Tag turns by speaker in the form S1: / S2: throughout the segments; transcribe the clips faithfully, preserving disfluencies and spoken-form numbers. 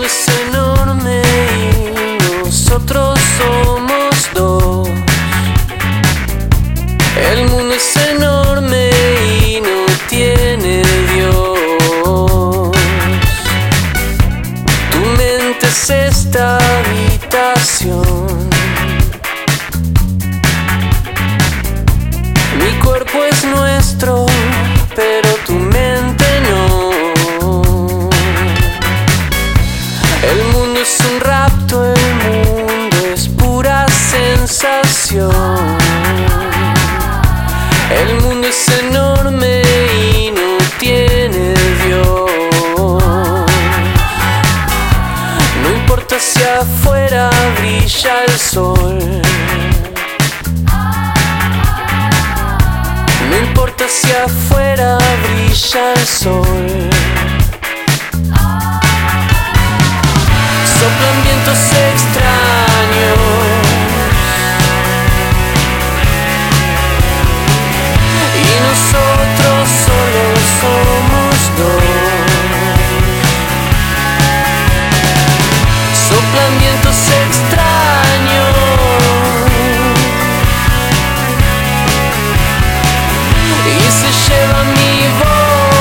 S1: mundo es enorme y nosotros somos dos. El mundo es enorme y no tiene Dios. Tu mente es esta habitación. Mi cuerpo es nuestro, pero tu mente no. El mundo es un rapto, el mundo es pura sensación. El mundo es enorme y no tiene Dios. No importa si afuera brilla el sol. No importa si afuera brilla el sol. Soplan vientos extraños y nosotros solo somos dos. Soplan vientos extraños y se lleva mi voz.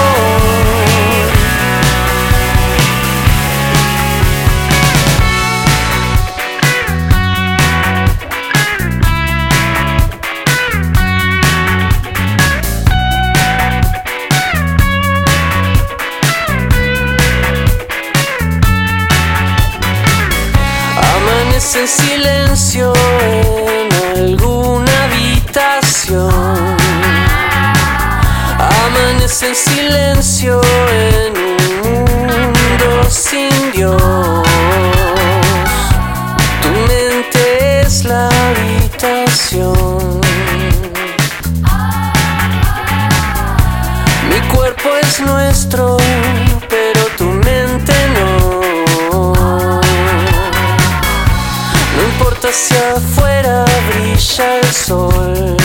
S1: Amanece en silencio en alguna habitación. Amanece en silencio en un mundo sin Dios. Tu mente es la habitación. Mi cuerpo es nuestro, pero tu mente no. No importa si afuera brilla el sol.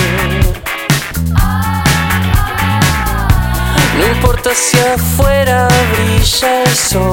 S1: No importa si afuera brilla el sol.